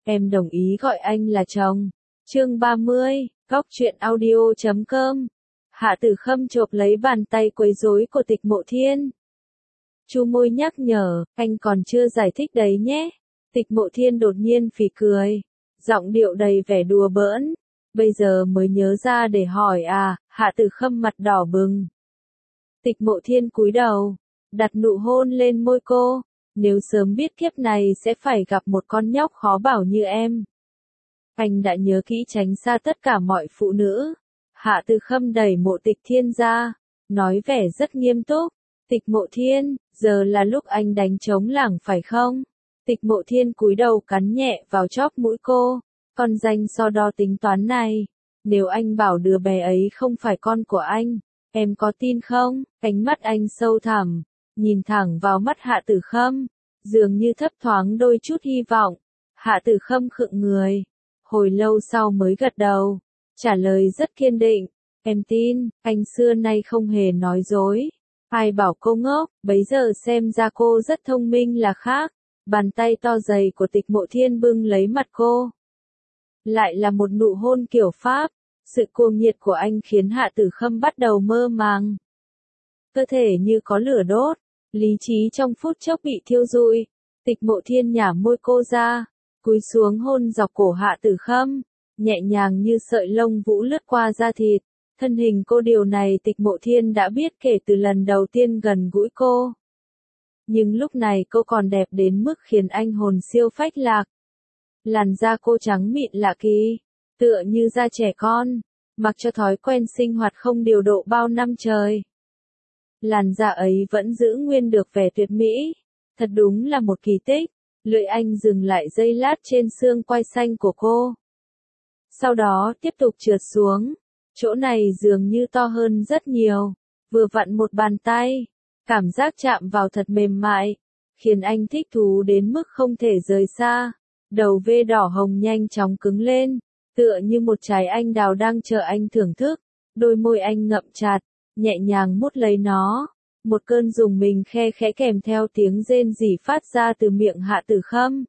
em đồng ý gọi anh là chồng. Chương 30, Góc truyện audio.com. Hạ Tử Khâm chộp lấy bàn tay quấy rối của Tịch Mộ Thiên. Chu môi nhắc nhở, anh còn chưa giải thích đấy nhé. Tịch Mộ Thiên đột nhiên phì cười, giọng điệu đầy vẻ đùa bỡn. Bây giờ mới nhớ ra để hỏi à? Hạ Tử Khâm mặt đỏ bừng. Tịch Mộ Thiên cúi đầu, đặt nụ hôn lên môi cô. Nếu sớm biết kiếp này sẽ phải gặp một con nhóc khó bảo như em. Anh đã nhớ kỹ tránh xa tất cả mọi phụ nữ. Hạ Tử Khâm đẩy Mộ Tịch Thiên ra, nói vẻ rất nghiêm túc. Tịch Mộ Thiên, giờ là lúc anh đánh trống lảng phải không? Tịch Mộ Thiên cúi đầu cắn nhẹ vào chóp mũi cô. Con danh so đo tính toán này. Nếu anh bảo đứa bé ấy không phải con của anh, em có tin không? Ánh mắt anh sâu thẳm, nhìn thẳng vào mắt Hạ Tử Khâm, dường như thấp thoáng đôi chút hy vọng. Hạ Tử Khâm khựng người, hồi lâu sau mới gật đầu, trả lời rất kiên định. Em tin, anh xưa nay không hề nói dối. Ai bảo cô ngốc, bấy giờ xem ra cô rất thông minh là khác. Bàn tay to dày của Tịch Mộ Thiên bưng lấy mặt cô. Lại là một nụ hôn kiểu Pháp. Sự cuồng nhiệt của anh khiến Hạ Tử Khâm bắt đầu mơ màng. Cơ thể như có lửa đốt, lý trí trong phút chốc bị thiêu rụi. Tịch Mộ Thiên nhả môi cô ra, cúi xuống hôn dọc cổ Hạ Tử Khâm, nhẹ nhàng như sợi lông vũ lướt qua da thịt. Thân hình cô, điều này Tịch Mộ Thiên đã biết kể từ lần đầu tiên gần gũi cô. Nhưng lúc này cô còn đẹp đến mức khiến anh hồn siêu phách lạc. Làn da cô trắng mịn lạ kỳ, tựa như da trẻ con, mặc cho thói quen sinh hoạt không điều độ bao năm trời. Làn da ấy vẫn giữ nguyên được vẻ tuyệt mỹ, thật đúng là một kỳ tích. Lưỡi anh dừng lại giây lát trên xương quai xanh của cô. Sau đó tiếp tục trượt xuống, chỗ này dường như to hơn rất nhiều, vừa vặn một bàn tay, cảm giác chạm vào thật mềm mại, khiến anh thích thú đến mức không thể rời xa. Đầu V đỏ hồng nhanh chóng cứng lên, tựa như một trái anh đào đang chờ anh thưởng thức. Đôi môi anh ngậm chặt, nhẹ nhàng mút lấy nó. Một cơn rùng mình khe khẽ kèm theo tiếng rên rỉ phát ra từ miệng Hạ Tử Khâm.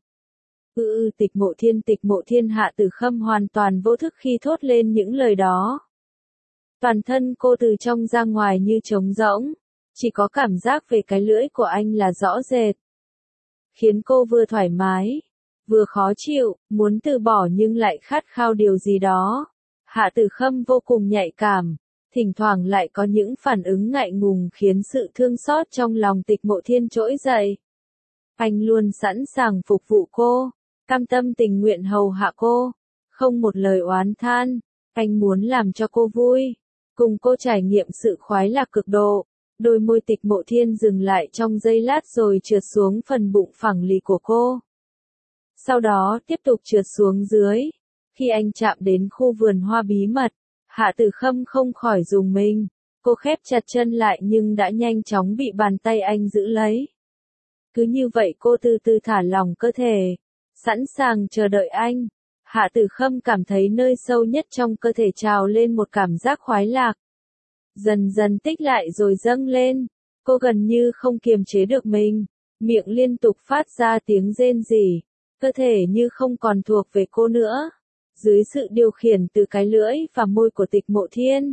Tịch Mộ Thiên. Hạ Tử Khâm hoàn toàn vô thức khi thốt lên những lời đó. Toàn thân cô từ trong ra ngoài như trống rỗng, chỉ có cảm giác về cái lưỡi của anh là rõ rệt. Khiến cô vừa thoải mái, vừa khó chịu, muốn từ bỏ nhưng lại khát khao điều gì đó. Hạ Tử Khâm vô cùng nhạy cảm, thỉnh thoảng lại có những phản ứng ngại ngùng khiến sự thương xót trong lòng Tịch Mộ Thiên trỗi dậy. Anh luôn sẵn sàng phục vụ cô, cam tâm tình nguyện hầu hạ cô, không một lời oán than. Anh muốn làm cho cô vui, cùng cô trải nghiệm sự khoái lạc cực độ. Đôi môi Tịch Mộ Thiên dừng lại trong giây lát rồi trượt xuống phần bụng phẳng lì của cô. Sau đó tiếp tục trượt xuống dưới. Khi anh chạm đến khu vườn hoa bí mật, Hạ Tử Khâm không khỏi rùng mình. Cô khép chặt chân lại nhưng đã nhanh chóng bị bàn tay anh giữ lấy. Cứ như vậy cô từ từ thả lỏng cơ thể, sẵn sàng chờ đợi anh. Hạ Tử Khâm cảm thấy nơi sâu nhất trong cơ thể trào lên một cảm giác khoái lạc. Dần dần tích lại rồi dâng lên. Cô gần như không kiềm chế được mình, miệng liên tục phát ra tiếng rên rỉ. Cơ thể như không còn thuộc về cô nữa. Dưới sự điều khiển từ cái lưỡi và môi của Tịch Mộ Thiên,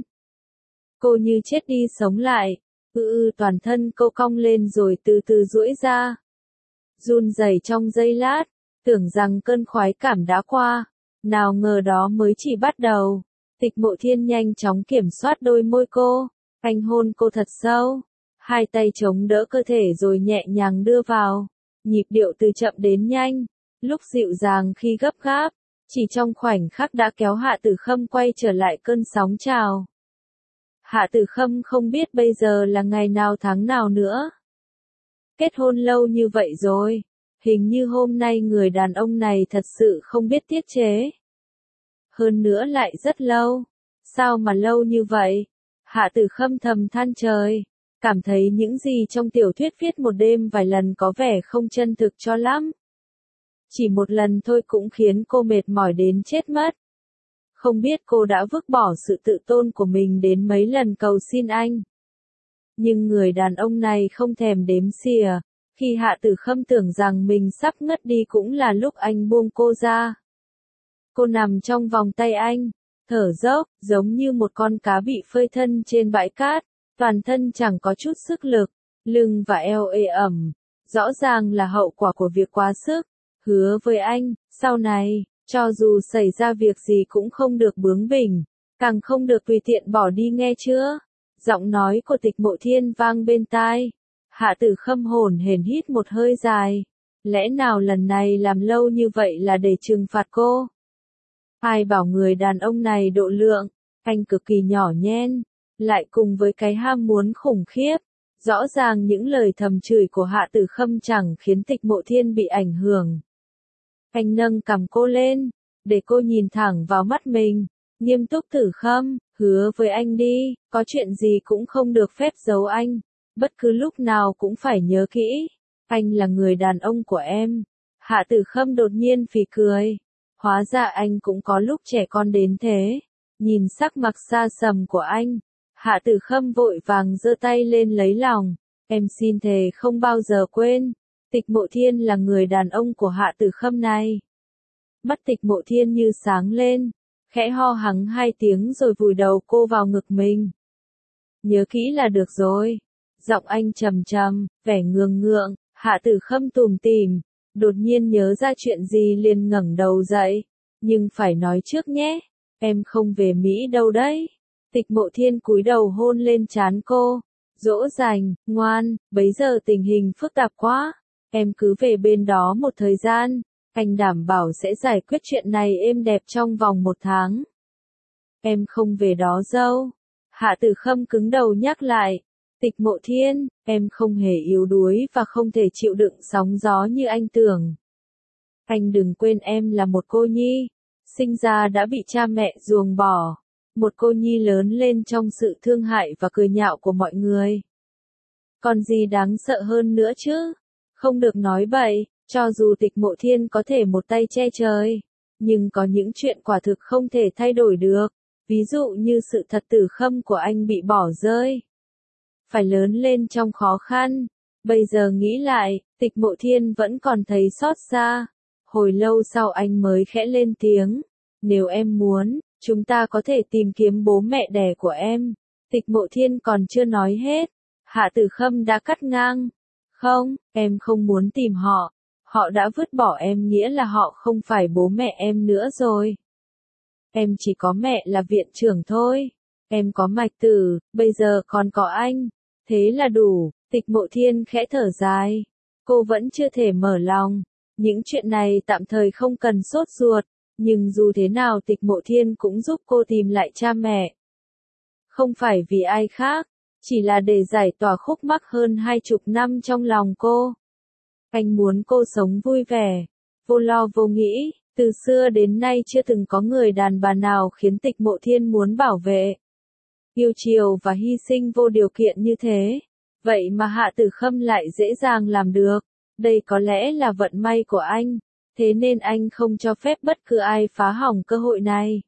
cô như chết đi sống lại. Toàn thân cô cong lên rồi từ từ duỗi ra. Run rẩy trong giây lát, tưởng rằng cơn khoái cảm đã qua. Nào ngờ đó mới chỉ bắt đầu. Tịch Mộ Thiên nhanh chóng kiểm soát đôi môi cô. Anh hôn cô thật sâu. Hai tay chống đỡ cơ thể rồi nhẹ nhàng đưa vào. Nhịp điệu từ chậm đến nhanh. Lúc dịu dàng khi gấp gáp. Chỉ trong khoảnh khắc đã kéo Hạ Tử Khâm quay trở lại cơn sóng trào. Hạ Tử Khâm không biết bây giờ là ngày nào tháng nào nữa. Kết hôn lâu như vậy rồi. Hình như hôm nay người đàn ông này thật sự không biết tiết chế. Hơn nữa lại rất lâu. Sao mà lâu như vậy? Hạ Tử Khâm thầm than trời. Cảm thấy những gì trong tiểu thuyết viết một đêm vài lần có vẻ không chân thực cho lắm. Chỉ một lần thôi cũng khiến cô mệt mỏi đến chết mất. Không biết cô đã vứt bỏ sự tự tôn của mình đến mấy lần cầu xin anh. Nhưng người đàn ông này không thèm đếm xỉa. Khi Hạ Tử Khâm tưởng rằng mình sắp ngất đi cũng là lúc anh buông cô ra. Cô nằm trong vòng tay anh, thở dốc, giống như một con cá bị phơi thân trên bãi cát, toàn thân chẳng có chút sức lực, lưng và eo ê ẩm. Rõ ràng là hậu quả của việc quá sức. Hứa với anh, sau này, cho dù xảy ra việc gì cũng không được bướng bỉnh, càng không được tùy tiện bỏ đi nghe chưa? Giọng nói của Tịch Mộ Thiên vang bên tai. Hạ Tử Khâm hổn hển hít một hơi dài. Lẽ nào lần này làm lâu như vậy là để trừng phạt cô? Ai bảo người đàn ông này độ lượng, anh cực kỳ nhỏ nhen, lại cùng với cái ham muốn khủng khiếp. Rõ ràng những lời thầm chửi của Hạ Tử Khâm chẳng khiến Tịch Mộ Thiên bị ảnh hưởng. Anh nâng cằm cô lên, để cô nhìn thẳng vào mắt mình, nghiêm túc. Tử Khâm, hứa với anh đi, có chuyện gì cũng không được phép giấu anh, bất cứ lúc nào cũng phải nhớ kỹ, anh là người đàn ông của em. Hạ Tử Khâm đột nhiên phì cười, hóa ra anh cũng có lúc trẻ con đến thế. Nhìn sắc mặt xa sầm của anh, Hạ Tử Khâm vội vàng giơ tay lên lấy lòng, em xin thề không bao giờ quên, Tịch Mộ Thiên là người đàn ông của Hạ Tử Khâm này. Mắt Tịch Mộ Thiên như sáng lên, khẽ ho hắng 2 tiếng rồi vùi đầu cô vào ngực mình. Nhớ kỹ là được rồi. Giọng anh trầm trầm, vẻ ngượng ngượng. Hạ Tử Khâm tủm tỉm, đột nhiên nhớ ra chuyện gì liền ngẩng đầu dậy. Nhưng phải nói trước nhé, em không về Mỹ đâu đấy. Tịch Mộ Thiên cúi đầu hôn lên trán cô, dỗ dành, ngoan, bấy giờ tình hình phức tạp quá, em cứ về bên đó một thời gian, anh đảm bảo sẽ giải quyết chuyện này êm đẹp trong vòng 1 tháng. Em không về đó đâu. Hạ Tử Khâm cứng đầu nhắc lại. Tịch Mộ Thiên, em không hề yếu đuối và không thể chịu đựng sóng gió như anh tưởng. Anh đừng quên em là một cô nhi, sinh ra đã bị cha mẹ ruồng bỏ. Một cô nhi lớn lên trong sự thương hại và cười nhạo của mọi người. Còn gì đáng sợ hơn nữa chứ? Không được nói bậy, cho dù Tịch Mộ Thiên có thể một tay che trời, nhưng có những chuyện quả thực không thể thay đổi được. Ví dụ như sự thật Tử Khâm của anh bị bỏ rơi. Phải lớn lên trong khó khăn. Bây giờ nghĩ lại, Tịch Mộ Thiên vẫn còn thấy xót xa. Hồi lâu sau anh mới khẽ lên tiếng. Nếu em muốn, chúng ta có thể tìm kiếm bố mẹ đẻ của em. Tịch Mộ Thiên còn chưa nói hết. Hạ Tử Khâm đã cắt ngang. Không, em không muốn tìm họ. Họ đã vứt bỏ em nghĩa là họ không phải bố mẹ em nữa rồi. Em chỉ có mẹ là viện trưởng thôi. Em có mạch tử, bây giờ còn có anh. Thế là đủ. Tịch Mộ Thiên khẽ thở dài. Cô vẫn chưa thể mở lòng. Những chuyện này tạm thời không cần sốt ruột. Nhưng dù thế nào Tịch Mộ Thiên cũng giúp cô tìm lại cha mẹ. Không phải vì ai khác. Chỉ là để giải tỏa khúc mắc hơn 20 năm trong lòng cô. Anh muốn cô sống vui vẻ, vô lo vô nghĩ. Từ xưa đến nay chưa từng có người đàn bà nào khiến Tịch Mộ Thiên muốn bảo vệ, yêu chiều và hy sinh vô điều kiện như thế. Vậy mà Hạ Tử Khâm lại dễ dàng làm được. Đây có lẽ là vận may của anh. Thế nên anh không cho phép bất cứ ai phá hỏng cơ hội này.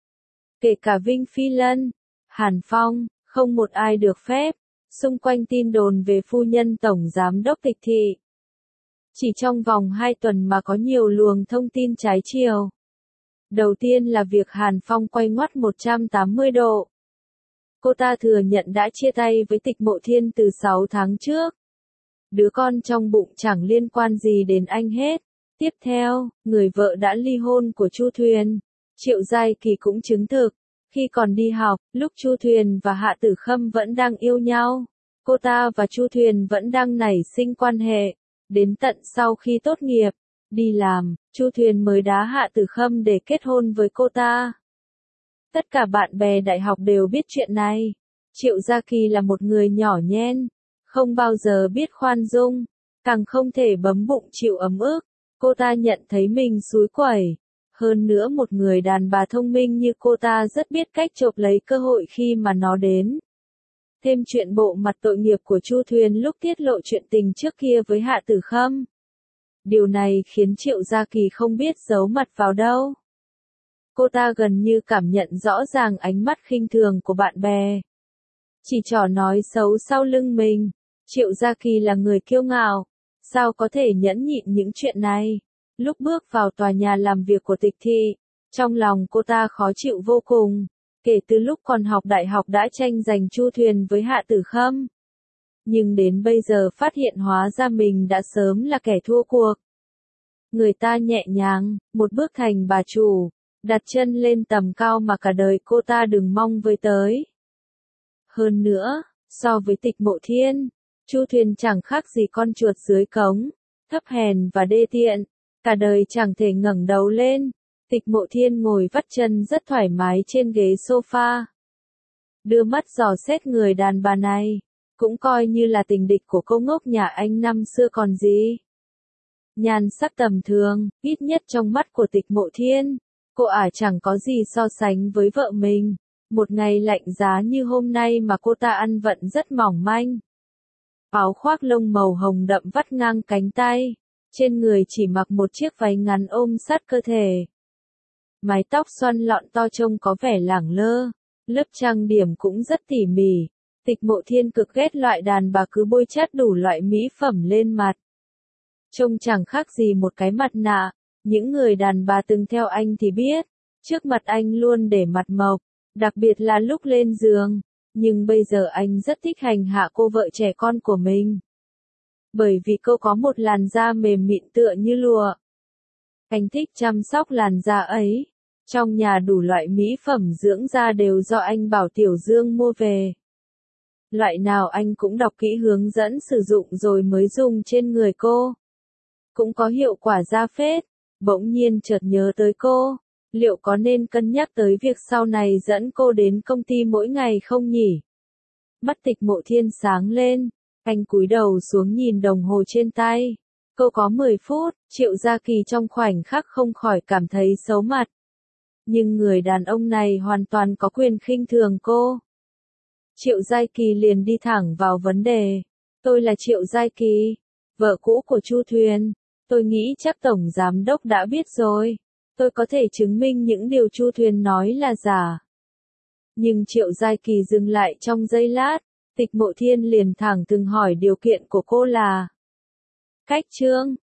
Kể cả Vinh Phi Lân, Hàn Phong, không một ai được phép. Xung quanh tin đồn về phu nhân Tổng Giám đốc Tịch Thị. Chỉ trong vòng 2 tuần mà có nhiều luồng thông tin trái chiều. Đầu tiên là việc Hàn Phong quay ngoắt 180 độ. Cô ta thừa nhận đã chia tay với Tịch Mộ Thiên từ 6 tháng trước. Đứa con trong bụng chẳng liên quan gì đến anh hết. Tiếp theo, người vợ đã ly hôn của Chu Thuyền. Triệu Giai Kỳ cũng chứng thực. Khi còn đi học, lúc Chu Thuyền và Hạ Tử Khâm vẫn đang yêu nhau, cô ta và Chu Thuyền vẫn đang nảy sinh quan hệ. Đến tận sau khi tốt nghiệp, đi làm, Chu Thuyền mới đá Hạ Tử Khâm để kết hôn với cô ta. Tất cả bạn bè đại học đều biết chuyện này. Triệu Gia Kỳ là một người nhỏ nhen, không bao giờ biết khoan dung, càng không thể bấm bụng chịu ấm ức. Cô ta nhận thấy mình xúi quẩy. Hơn nữa một người đàn bà thông minh như cô ta rất biết cách chộp lấy cơ hội khi mà nó đến. Thêm chuyện bộ mặt tội nghiệp của Chu Thuyền lúc tiết lộ chuyện tình trước kia với Hạ Tử Khâm. Điều này khiến Triệu Gia Kỳ không biết giấu mặt vào đâu. Cô ta gần như cảm nhận rõ ràng ánh mắt khinh thường của bạn bè. Chỉ trỏ nói xấu sau lưng mình. Triệu Gia Kỳ là người kiêu ngạo, Sao có thể nhẫn nhịn những chuyện này? Lúc bước vào tòa nhà làm việc của Tịch Thị, trong lòng cô ta khó chịu vô cùng. Kể từ lúc còn học đại học đã tranh giành Chu Thuyền với Hạ Tử Khâm. Nhưng đến bây giờ phát hiện hóa ra mình đã sớm là kẻ thua cuộc. Người ta nhẹ nhàng, một bước thành bà chủ, đặt chân lên tầm cao mà cả đời cô ta đừng mong với tới. Hơn nữa, so với Tịch Mộ Thiên, Chu Thuyền chẳng khác gì con chuột dưới cống, thấp hèn và đê tiện, cả đời chẳng thể ngẩng đầu lên. Tịch Mộ Thiên ngồi vắt chân rất thoải mái trên ghế sofa. Đưa mắt dò xét người đàn bà này, cũng coi như là tình địch của cô ngốc nhà anh năm xưa còn gì. Nhan sắc tầm thường, ít nhất trong mắt của Tịch Mộ Thiên, cô ả chẳng có gì so sánh với vợ mình. Một ngày lạnh giá như hôm nay mà cô ta ăn vận rất mỏng manh. Áo khoác lông màu hồng đậm vắt ngang cánh tay, trên người chỉ mặc một chiếc váy ngắn ôm sát cơ thể. Mái tóc xoăn lọn to trông có vẻ lẳng lơ, lớp trang điểm cũng rất tỉ mỉ. Tịch Mộ Thiên cực ghét loại đàn bà cứ bôi chát đủ loại mỹ phẩm lên mặt. Trông chẳng khác gì một cái mặt nạ, những người đàn bà từng theo anh thì biết, trước mặt anh luôn để mặt mộc, đặc biệt là lúc lên giường, nhưng bây giờ anh rất thích hành hạ cô vợ trẻ con của mình. Bởi vì cô có một làn da mềm mịn tựa như lụa. Anh thích chăm sóc làn da ấy, trong nhà đủ loại mỹ phẩm dưỡng da đều do anh bảo Tiểu Dương mua về. Loại nào anh cũng đọc kỹ hướng dẫn sử dụng rồi mới dùng trên người cô. Cũng có hiệu quả da phết, bỗng nhiên chợt nhớ tới cô, liệu có nên cân nhắc tới việc sau này dẫn cô đến công ty mỗi ngày không nhỉ? Mắt Tịch Mộ Thiên sáng lên, anh cúi đầu xuống nhìn đồng hồ trên tay. Cô có 10 phút, Triệu Gia Kỳ trong khoảnh khắc không khỏi cảm thấy xấu mặt. Nhưng người đàn ông này hoàn toàn có quyền khinh thường cô. Triệu Gia Kỳ liền đi thẳng vào vấn đề. Tôi là Triệu Gia Kỳ, vợ cũ của Chu Thuyền. Tôi nghĩ chắc Tổng Giám Đốc đã biết rồi. Tôi có thể chứng minh những điều Chu Thuyền nói là giả. Nhưng Triệu Gia Kỳ dừng lại trong giây lát. Tịch Mộ Thiên liền thẳng thừng hỏi điều kiện của cô là. Cách trương,